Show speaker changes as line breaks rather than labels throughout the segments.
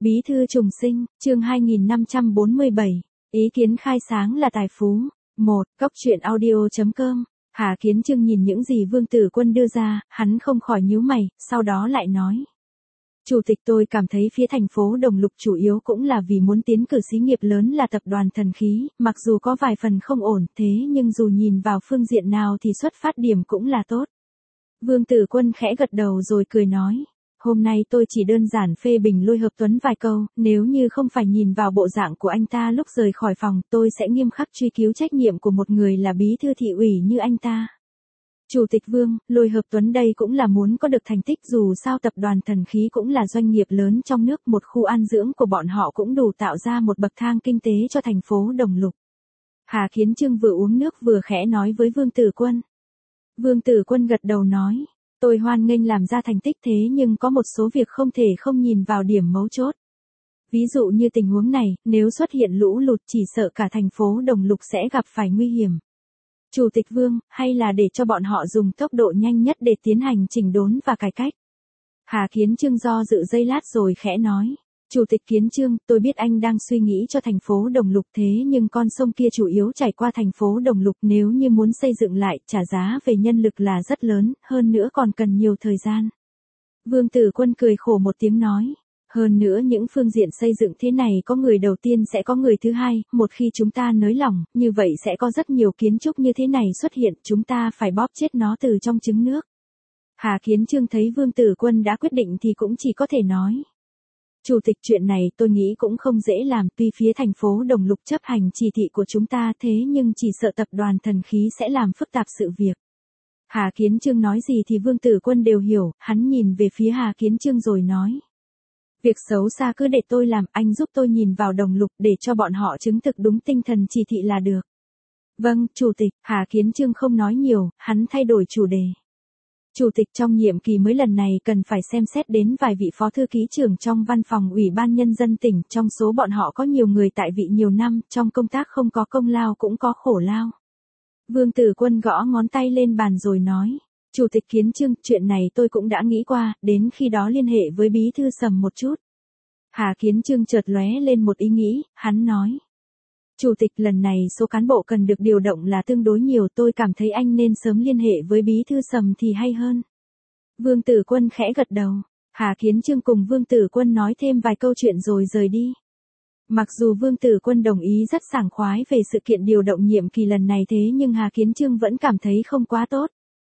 Bí thư trùng sinh, chương 2547, ý kiến khai sáng là tài phú. 1. Cốc truyện audio.com. Hà Kiến Chương nhìn những gì Vương Tử Quân đưa ra, hắn không khỏi nhíu mày, sau đó lại nói. Chủ tịch, tôi cảm thấy phía thành phố Đồng Lục chủ yếu cũng là vì muốn tiến cử xí nghiệp lớn là tập đoàn Thần Khí, mặc dù có vài phần không ổn, thế nhưng dù nhìn vào phương diện nào thì xuất phát điểm cũng là tốt. Vương Tử Quân khẽ gật đầu rồi cười nói. Hôm nay tôi chỉ đơn giản phê bình Lôi Hợp Tuấn vài câu, nếu như không phải nhìn vào bộ dạng của anh ta lúc rời khỏi phòng, tôi sẽ nghiêm khắc truy cứu trách nhiệm của một người là bí thư thị ủy như anh ta. Chủ tịch Vương, Lôi Hợp Tuấn đây cũng là muốn có được thành tích, dù sao tập đoàn Thần Khí cũng là doanh nghiệp lớn trong nước, một khu an dưỡng của bọn họ cũng đủ tạo ra một bậc thang kinh tế cho thành phố Đồng Lục. Hà Kiến Chương vừa uống nước vừa khẽ nói với Vương Tử Quân. Vương Tử Quân gật đầu nói. Tôi hoan nghênh làm ra thành tích, thế nhưng có một số việc không thể không nhìn vào điểm mấu chốt. Ví dụ như tình huống này, nếu xuất hiện lũ lụt chỉ sợ cả thành phố Đồng Lục sẽ gặp phải nguy hiểm. Chủ tịch Vương, hay là để cho bọn họ dùng tốc độ nhanh nhất để tiến hành chỉnh đốn và cải cách. Hà Kiến Chương do dự giây lát rồi khẽ nói. Chủ tịch Kiến Chương, tôi biết anh đang suy nghĩ cho thành phố Đồng Lục, thế nhưng con sông kia chủ yếu chảy qua thành phố Đồng Lục, nếu như muốn xây dựng lại, trả giá về nhân lực là rất lớn, hơn nữa còn cần nhiều thời gian. Vương Tử Quân cười khổ một tiếng nói. Hơn nữa những phương diện xây dựng thế này có người đầu tiên sẽ có người thứ hai, một khi chúng ta nới lỏng, như vậy sẽ có rất nhiều kiến trúc như thế này xuất hiện, chúng ta phải bóp chết nó từ trong trứng nước. Hà Kiến Chương thấy Vương Tử Quân đã quyết định thì cũng chỉ có thể nói. Chủ tịch, chuyện này tôi nghĩ cũng không dễ làm, tuy phía thành phố Đồng Lục chấp hành chỉ thị của chúng ta, thế nhưng chỉ sợ tập đoàn Thần Khí sẽ làm phức tạp sự việc. Hà Kiến Chương nói gì thì Vương Tử Quân đều hiểu, hắn nhìn về phía Hà Kiến Chương rồi nói. Việc xấu xa cứ để tôi làm, anh giúp tôi nhìn vào Đồng Lục để cho bọn họ chứng thực đúng tinh thần chỉ thị là được. Vâng, Chủ tịch. Hà Kiến Chương không nói nhiều, hắn thay đổi chủ đề. Chủ tịch, trong nhiệm kỳ mới lần này cần phải xem xét đến vài vị phó thư ký trưởng trong văn phòng Ủy ban Nhân dân tỉnh, trong số bọn họ có nhiều người tại vị nhiều năm, trong công tác không có công lao cũng có khổ lao. Vương Tử Quân gõ ngón tay lên bàn rồi nói. Chủ tịch Kiến Chương, chuyện này tôi cũng đã nghĩ qua, đến khi đó liên hệ với bí thư Sầm một chút. Hà Kiến Chương chợt lóe lên một ý nghĩ, hắn nói. Chủ tịch, lần này số cán bộ cần được điều động là tương đối nhiều, tôi cảm thấy anh nên sớm liên hệ với bí thư Sầm thì hay hơn. Vương Tử Quân khẽ gật đầu. Hà Kiến Chương cùng Vương Tử Quân nói thêm vài câu chuyện rồi rời đi. Mặc dù Vương Tử Quân đồng ý rất sảng khoái về sự kiện điều động nhiệm kỳ lần này, thế nhưng Hà Kiến Chương vẫn cảm thấy không quá tốt.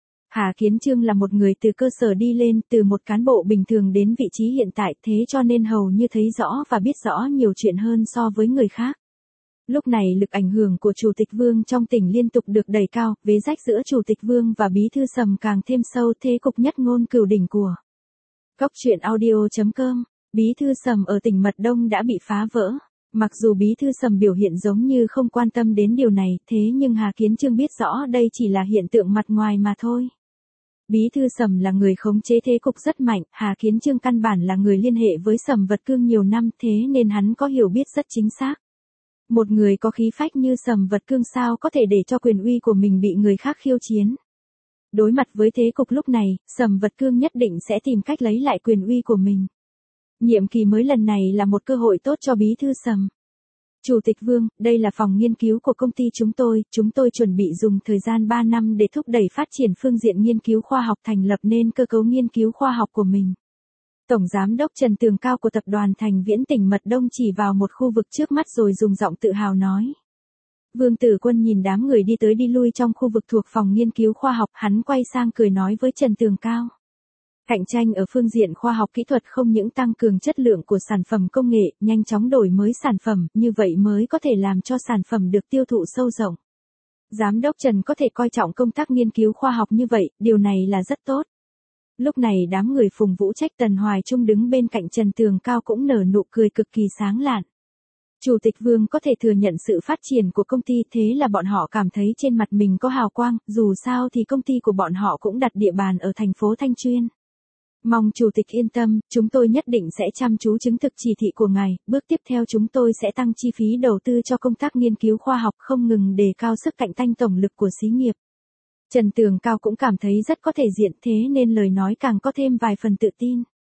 Hà Kiến Chương là một người từ cơ sở đi lên, từ một cán bộ bình thường đến vị trí hiện tại, thế cho nên hầu như thấy rõ và biết rõ nhiều chuyện hơn so với người khác. Lúc này lực ảnh hưởng của Chủ tịch Vương trong tỉnh liên tục được đẩy cao, vế rách giữa Chủ tịch Vương và bí thư Sầm càng thêm sâu, thế cục nhất ngôn cửu đỉnh của. Cốc truyện audio.com. Bí thư Sầm ở tỉnh Mật Đông đã bị phá vỡ. Mặc dù bí thư Sầm biểu hiện giống như không quan tâm đến điều này, thế nhưng Hà Kiến Chương biết rõ đây chỉ là hiện tượng mặt ngoài mà thôi. Bí thư Sầm là người khống chế thế cục rất mạnh, Hà Kiến Chương căn bản là người liên hệ với Sầm Vật Cương nhiều năm, thế nên hắn có hiểu biết rất chính xác. Một người có khí phách như Sầm Vật Cương sao có thể để cho quyền uy của mình bị người khác khiêu chiến. Đối mặt với thế cục lúc này, Sầm Vật Cương nhất định sẽ tìm cách lấy lại quyền uy của mình. Nhiệm kỳ mới lần này là một cơ hội tốt cho bí thư Sầm. Chủ tịch Vương, đây là phòng nghiên cứu của công ty chúng tôi chuẩn bị dùng thời gian 3 năm để thúc đẩy phát triển phương diện nghiên cứu khoa học, thành lập nên cơ cấu nghiên cứu khoa học của mình. Tổng Giám đốc Trần Tường Cao của Tập đoàn Thành Viễn tỉnh Mật Đông chỉ vào một khu vực trước mắt rồi dùng giọng tự hào nói. Vương Tử Quân nhìn đám người đi tới đi lui trong khu vực thuộc phòng nghiên cứu khoa học, hắn quay sang cười nói với Trần Tường Cao. Cạnh tranh ở phương diện khoa học kỹ thuật không những tăng cường chất lượng của sản phẩm công nghệ, nhanh chóng đổi mới sản phẩm, như vậy mới có thể làm cho sản phẩm được tiêu thụ sâu rộng. Giám đốc Trần có thể coi trọng công tác nghiên cứu khoa học như vậy, điều này là rất tốt. Lúc này đám người Phùng Vũ Trách Tần Hoài Trung đứng bên cạnh Trần Tường Cao cũng nở nụ cười cực kỳ sáng lạn. Chủ tịch Vương có thể thừa nhận sự phát triển của công ty, thế là bọn họ cảm thấy trên mặt mình có hào quang, dù sao thì công ty của bọn họ cũng đặt địa bàn ở thành phố Thanh Chuyên. Mong Chủ tịch yên tâm, chúng tôi nhất định sẽ chăm chú chứng thực chỉ thị của ngài, bước tiếp theo chúng tôi sẽ tăng chi phí đầu tư cho công tác nghiên cứu khoa học, không ngừng đề cao sức cạnh tranh tổng lực của xí nghiệp. Trần Tường Cao cũng cảm thấy rất có thể diện, thế nên lời nói càng có thêm vài phần tự tin.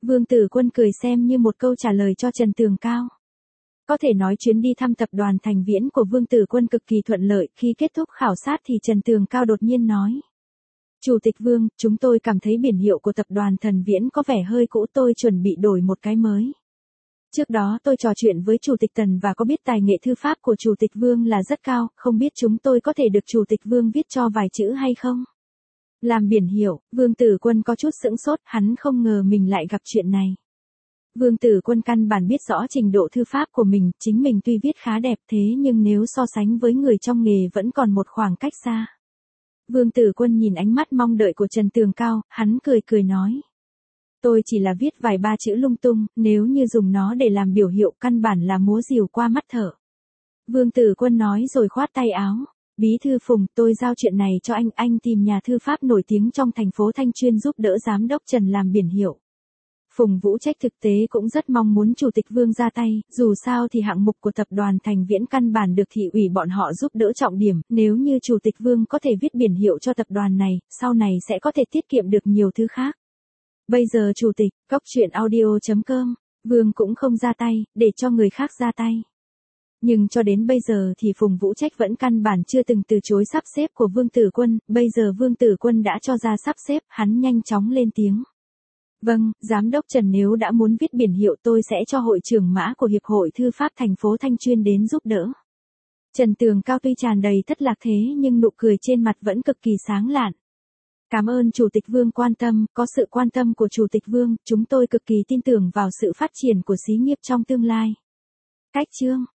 Vương Tử Quân cười xem như một câu trả lời cho Trần Tường Cao. Có thể nói chuyến đi thăm tập đoàn Thành Viễn của Vương Tử Quân cực kỳ thuận lợi, khi kết thúc khảo sát thì Trần Tường Cao đột nhiên nói. Chủ tịch Vương, chúng tôi cảm thấy biển hiệu của tập đoàn Thành Viễn có vẻ hơi cũ, tôi chuẩn bị đổi một cái mới. Trước đó tôi trò chuyện với Chủ tịch Tần và có biết tài nghệ thư pháp của Chủ tịch Vương là rất cao, không biết chúng tôi có thể được Chủ tịch Vương viết cho vài chữ hay không? Làm biển hiệu, Vương Tử Quân có chút sững sốt, hắn không ngờ mình lại gặp chuyện này. Vương Tử Quân căn bản biết rõ trình độ thư pháp của mình, chính mình tuy viết khá đẹp thế nhưng nếu so sánh với người trong nghề vẫn còn một khoảng cách xa. Vương Tử Quân nhìn ánh mắt mong đợi của Trần Tường Cao, hắn cười cười nói. Tôi chỉ là viết vài ba chữ lung tung, nếu như dùng nó để làm biểu hiệu căn bản là múa rìu qua mắt thợ. Vương Tử Quân nói rồi khoát tay áo. Bí thư Phùng, tôi giao chuyện này cho anh tìm nhà thư pháp nổi tiếng trong thành phố Thanh chuyên giúp đỡ giám đốc Trần làm biển hiệu. Phùng Vũ Trách thực tế cũng rất mong muốn Chủ tịch Vương ra tay, dù sao thì hạng mục của tập đoàn Thành Viễn căn bản được thị ủy bọn họ giúp đỡ trọng điểm, nếu như Chủ tịch Vương có thể viết biển hiệu cho tập đoàn này, sau này sẽ có thể tiết kiệm được nhiều thứ khác. Bây giờ Chủ tịch, cóc truyện audio.com, Vương cũng không ra tay, để cho người khác ra tay. Nhưng cho đến bây giờ thì Phùng Vũ Trách vẫn căn bản chưa từng từ chối sắp xếp của Vương Tử Quân, bây giờ Vương Tử Quân đã cho ra sắp xếp, hắn nhanh chóng lên tiếng. Vâng, Giám đốc Trần nếu đã muốn viết biển hiệu tôi sẽ cho hội trưởng mã của Hiệp hội Thư pháp thành phố Thanh chuyên đến giúp đỡ. Trần Tường Cao tuy tràn đầy thất lạc thế nhưng nụ cười trên mặt vẫn cực kỳ sáng lạn. Cảm ơn Chủ tịch Vương quan tâm, có sự quan tâm của Chủ tịch Vương, chúng tôi cực kỳ tin tưởng vào sự phát triển của xí nghiệp trong tương lai. Cách chương